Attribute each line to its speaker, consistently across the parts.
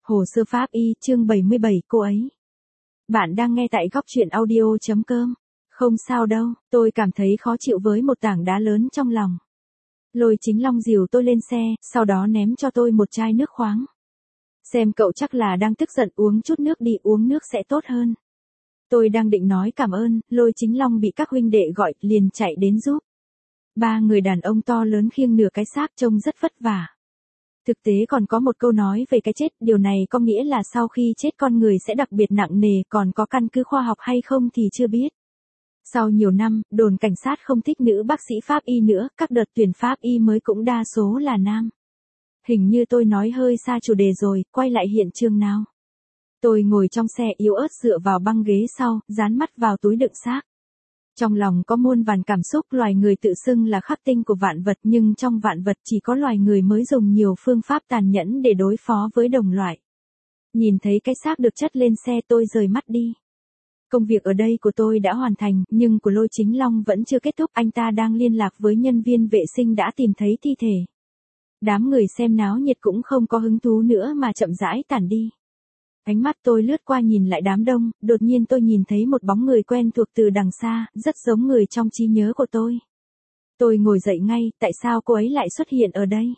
Speaker 1: Hồ sơ pháp y chương 77 cô ấy. Bạn đang nghe tại góc truyện audio.com. Không sao đâu, tôi cảm thấy khó chịu với một tảng đá lớn trong lòng. Lôi Chính Long dìu tôi lên xe, sau đó ném cho tôi một chai nước khoáng. Xem cậu chắc là đang tức giận, uống chút nước đi, uống nước sẽ tốt hơn. Tôi đang định nói cảm ơn, Lôi Chính Long bị các huynh đệ gọi, liền chạy đến giúp. Ba người đàn ông to lớn khiêng nửa cái xác trông rất vất vả. Thực tế còn có một câu nói về cái chết, điều này có nghĩa là sau khi chết con người sẽ đặc biệt nặng nề, còn có căn cứ khoa học hay không thì chưa biết. Sau nhiều năm, đồn cảnh sát không thích nữ bác sĩ pháp y nữa, các đợt tuyển pháp y mới cũng đa số là nam. Hình như tôi nói hơi xa chủ đề rồi, quay lại hiện trường nào. Tôi ngồi trong xe yếu ớt dựa vào băng ghế sau, dán mắt vào túi đựng xác. Trong lòng có muôn vàn cảm xúc, loài người tự xưng là khắc tinh của vạn vật, nhưng trong vạn vật chỉ có loài người mới dùng nhiều phương pháp tàn nhẫn để đối phó với đồng loại. Nhìn thấy cái xác được chất lên xe tôi rời mắt đi. Công việc ở đây của tôi đã hoàn thành, nhưng của Lôi Chính Long vẫn chưa kết thúc, anh ta đang liên lạc với nhân viên vệ sinh đã tìm thấy thi thể. Đám người xem náo nhiệt cũng không có hứng thú nữa mà chậm rãi tản đi. Ánh mắt tôi lướt qua nhìn lại đám đông, đột nhiên tôi nhìn thấy một bóng người quen thuộc từ đằng xa, rất giống người trong trí nhớ của tôi. Tôi ngồi dậy ngay, tại sao cô ấy lại xuất hiện ở đây?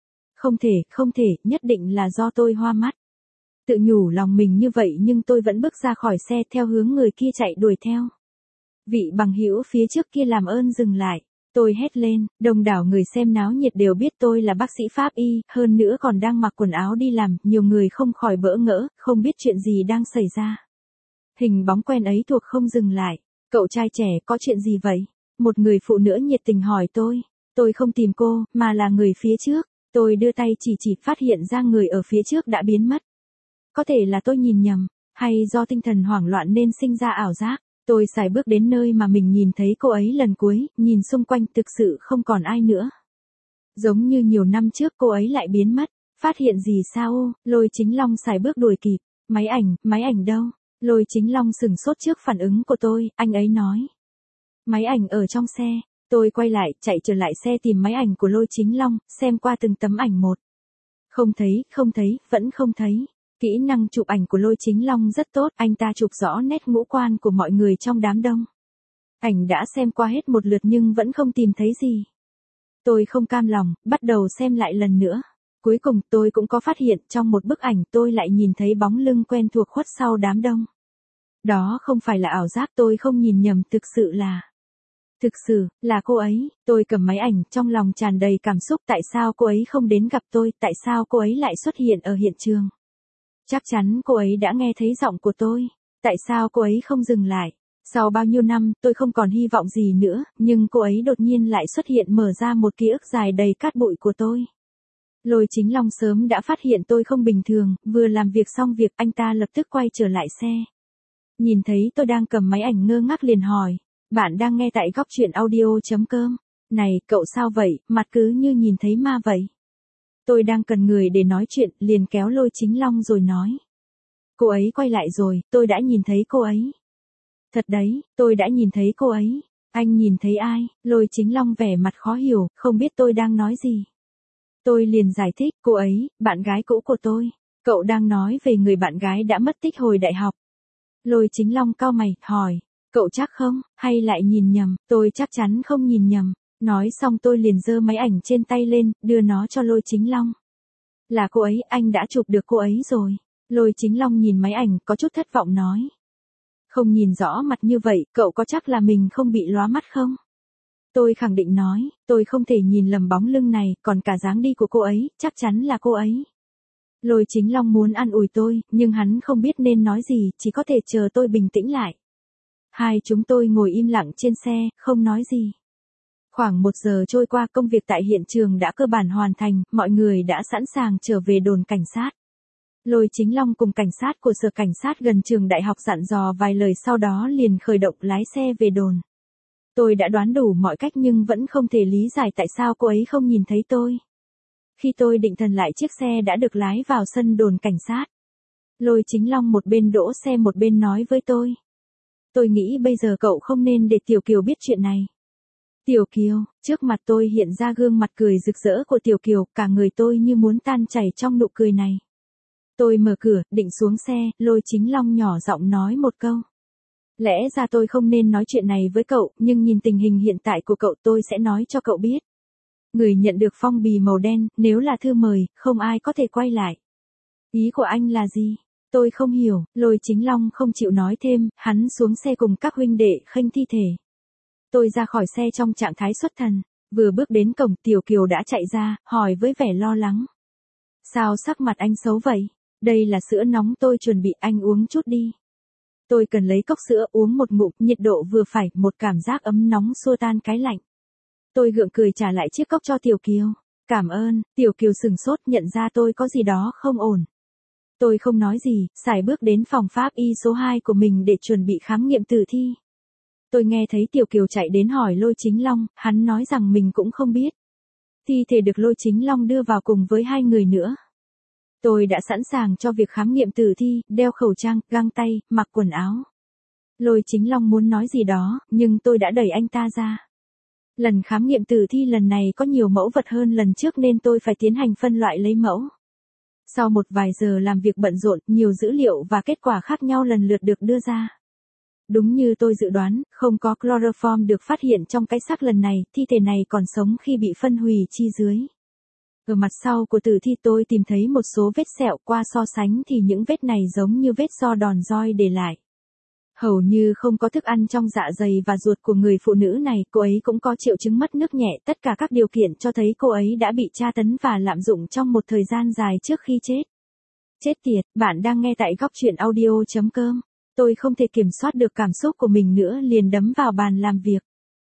Speaker 1: Không thể, nhất định là do tôi hoa mắt. Tự nhủ lòng mình như vậy nhưng tôi vẫn bước ra khỏi xe theo hướng người kia chạy đuổi theo. Vị bằng hữu phía trước kia làm ơn dừng lại. Tôi hét lên, đông đảo người xem náo nhiệt đều biết tôi là bác sĩ pháp y, hơn nữa còn đang mặc quần áo đi làm, nhiều người không khỏi bỡ ngỡ, không biết chuyện gì đang xảy ra. Hình bóng quen ấy thuộc không dừng lại. Cậu trai trẻ, có chuyện gì vậy? Một người phụ nữ nhiệt tình hỏi tôi không tìm cô, mà là người phía trước. Tôi đưa tay chỉ phát hiện ra người ở phía trước đã biến mất. Có thể là tôi nhìn nhầm, hay do tinh thần hoảng loạn nên sinh ra ảo giác. Tôi sải bước đến nơi mà mình nhìn thấy cô ấy lần cuối, nhìn xung quanh thực sự không còn ai nữa. Giống như nhiều năm trước cô ấy lại biến mất, phát hiện gì sao? Lôi Chính Long sải bước đuổi kịp, máy ảnh đâu? Lôi Chính Long sửng sốt trước phản ứng của tôi, anh ấy nói. Máy ảnh ở trong xe, tôi quay lại, chạy trở lại xe tìm máy ảnh của Lôi Chính Long, xem qua từng tấm ảnh một. Không thấy, vẫn không thấy. Kỹ năng chụp ảnh của Lôi Chính Long rất tốt, anh ta chụp rõ nét ngũ quan của mọi người trong đám đông. Ảnh đã xem qua hết một lượt nhưng vẫn không tìm thấy gì. Tôi không cam lòng, bắt đầu xem lại lần nữa. Cuối cùng tôi cũng có phát hiện trong một bức ảnh tôi lại nhìn thấy bóng lưng quen thuộc khuất sau đám đông. Đó không phải là ảo giác, tôi không nhìn nhầm, thực sự là cô ấy. Tôi cầm máy ảnh, trong lòng tràn đầy cảm xúc, tại sao cô ấy không đến gặp tôi, tại sao cô ấy lại xuất hiện ở hiện trường. Chắc chắn cô ấy đã nghe thấy giọng của tôi. Tại sao cô ấy không dừng lại? Sau bao nhiêu năm, tôi không còn hy vọng gì nữa, nhưng cô ấy đột nhiên lại xuất hiện mở ra một ký ức dài đầy cát bụi của tôi. Lôi Chính Long sớm đã phát hiện tôi không bình thường, vừa làm việc xong việc anh ta lập tức quay trở lại xe. Nhìn thấy tôi đang cầm máy ảnh ngơ ngác liền hỏi, bạn đang nghe tại góc truyện audio.com. Này, cậu sao vậy, mặt cứ như nhìn thấy ma vậy. Tôi đang cần người để nói chuyện, liền kéo Lôi Chính Long rồi nói. Cô ấy quay lại rồi, tôi đã nhìn thấy cô ấy. Thật đấy, tôi đã nhìn thấy cô ấy. Anh nhìn thấy ai? Lôi Chính Long vẻ mặt khó hiểu, không biết tôi đang nói gì. Tôi liền giải thích, cô ấy, bạn gái cũ của tôi. Cậu đang nói về người bạn gái đã mất tích hồi đại học. Lôi Chính Long cau mày, hỏi, cậu chắc không, hay lại nhìn nhầm? Tôi chắc chắn không nhìn nhầm. Nói xong tôi liền giơ máy ảnh trên tay lên, đưa nó cho Lôi Chính Long. Là cô ấy, anh đã chụp được cô ấy rồi. Lôi Chính Long nhìn máy ảnh, có chút thất vọng nói. Không nhìn rõ mặt như vậy, cậu có chắc là mình không bị lóa mắt không? Tôi khẳng định nói, tôi không thể nhìn lầm bóng lưng này, còn cả dáng đi của cô ấy, chắc chắn là cô ấy. Lôi Chính Long muốn an ủi tôi, nhưng hắn không biết nên nói gì, chỉ có thể chờ tôi bình tĩnh lại. Hai chúng tôi ngồi im lặng trên xe, không nói gì. Khoảng 1 giờ trôi qua, công việc tại hiện trường đã cơ bản hoàn thành, mọi người đã sẵn sàng trở về đồn cảnh sát. Lôi Chính Long cùng cảnh sát của sở cảnh sát gần trường đại học dặn dò vài lời sau đó liền khởi động lái xe về đồn. Tôi đã đoán đủ mọi cách nhưng vẫn không thể lý giải tại sao cô ấy không nhìn thấy tôi. Khi tôi định thần lại chiếc xe đã được lái vào sân đồn cảnh sát. Lôi Chính Long một bên đỗ xe một bên nói với tôi. Tôi nghĩ bây giờ cậu không nên để Tiểu Kiều biết chuyện này. Tiểu Kiều, trước mặt tôi hiện ra gương mặt cười rực rỡ của Tiểu Kiều, cả người tôi như muốn tan chảy trong nụ cười này. Tôi mở cửa, định xuống xe, Lôi Chính Long nhỏ giọng nói một câu. Lẽ ra tôi không nên nói chuyện này với cậu, nhưng nhìn tình hình hiện tại của cậu tôi sẽ nói cho cậu biết. Người nhận được phong bì màu đen, nếu là thư mời, không ai có thể quay lại. Ý của anh là gì? Tôi không hiểu, Lôi Chính Long không chịu nói thêm, hắn xuống xe cùng các huynh đệ khênh thi thể. Tôi ra khỏi xe trong trạng thái xuất thần, vừa bước đến cổng Tiểu Kiều đã chạy ra, hỏi với vẻ lo lắng. Sao sắc mặt anh xấu vậy? Đây là sữa nóng tôi chuẩn bị, anh uống chút đi. Tôi cần lấy cốc sữa uống một ngụm, nhiệt độ vừa phải, một cảm giác ấm nóng xua tan cái lạnh. Tôi gượng cười trả lại chiếc cốc cho Tiểu Kiều. Cảm ơn, Tiểu Kiều sừng sốt nhận ra tôi có gì đó không ổn. Tôi không nói gì, sải bước đến phòng pháp y số 2 của mình để chuẩn bị khám nghiệm tử thi. Tôi nghe thấy Tiểu Kiều chạy đến hỏi Lôi Chính Long, hắn nói rằng mình cũng không biết. Thi thể được Lôi Chính Long đưa vào cùng với 2 người nữa. Tôi đã sẵn sàng cho việc khám nghiệm tử thi, đeo khẩu trang, găng tay, mặc quần áo. Lôi Chính Long muốn nói gì đó, nhưng tôi đã đẩy anh ta ra. Lần khám nghiệm tử thi lần này có nhiều mẫu vật hơn lần trước nên tôi phải tiến hành phân loại lấy mẫu. Sau một vài giờ làm việc bận rộn, nhiều dữ liệu và kết quả khác nhau lần lượt được đưa ra. Đúng như tôi dự đoán, không có chloroform được phát hiện trong cái xác lần này, thi thể này còn sống khi bị phân hủy chi dưới. Ở mặt sau của tử thi tôi tìm thấy một số vết sẹo, qua so sánh thì những vết này giống như vết do đòn roi để lại. Hầu như không có thức ăn trong dạ dày và ruột của người phụ nữ này, cô ấy cũng có triệu chứng mất nước nhẹ, tất cả các điều kiện cho thấy cô ấy đã bị tra tấn và lạm dụng trong một thời gian dài trước khi chết. Chết tiệt, bạn đang nghe tại góc truyện audio.com. Tôi không thể kiểm soát được cảm xúc của mình nữa, liền đấm vào bàn làm việc.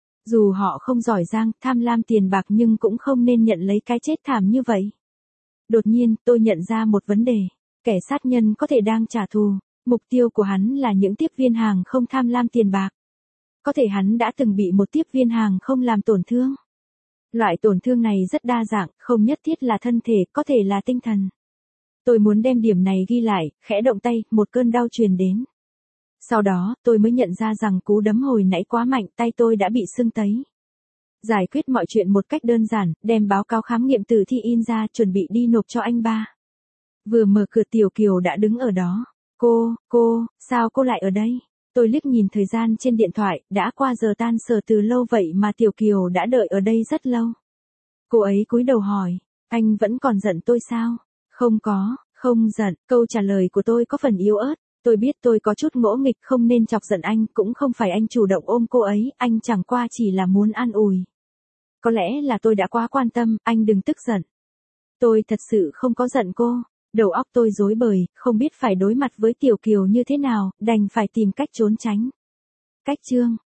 Speaker 1: Dù họ không giỏi giang, tham lam tiền bạc nhưng cũng không nên nhận lấy cái chết thảm như vậy. Đột nhiên, tôi nhận ra một vấn đề. Kẻ sát nhân có thể đang trả thù. Mục tiêu của hắn là những tiếp viên hàng không tham lam tiền bạc. Có thể hắn đã từng bị một tiếp viên hàng không làm tổn thương. Loại tổn thương này rất đa dạng, không nhất thiết là thân thể, có thể là tinh thần. Tôi muốn đem điểm này ghi lại, khẽ động tay, một cơn đau truyền đến. Sau đó, tôi mới nhận ra rằng cú đấm hồi nãy quá mạnh, tay tôi đã bị sưng tấy. Giải quyết mọi chuyện một cách đơn giản, đem báo cáo khám nghiệm tử thi in ra, chuẩn bị đi nộp cho anh ba. Vừa mở cửa Tiểu Kiều đã đứng ở đó. Cô, sao cô lại ở đây? Tôi liếc nhìn thời gian trên điện thoại, đã qua giờ tan sở từ lâu vậy mà Tiểu Kiều đã đợi ở đây rất lâu. Cô ấy cúi đầu hỏi, anh vẫn còn giận tôi sao? Không giận, câu trả lời của tôi có phần yếu ớt. Tôi biết tôi có chút ngỗ nghịch, không nên chọc giận anh, cũng không phải anh chủ động ôm cô ấy, anh chẳng qua chỉ là muốn an ủi. Có lẽ là tôi đã quá quan tâm, anh đừng tức giận. Tôi thật sự không có giận cô. Đầu óc tôi rối bời, không biết phải đối mặt với Tiểu Kiều như thế nào, đành phải tìm cách trốn tránh. Cách chương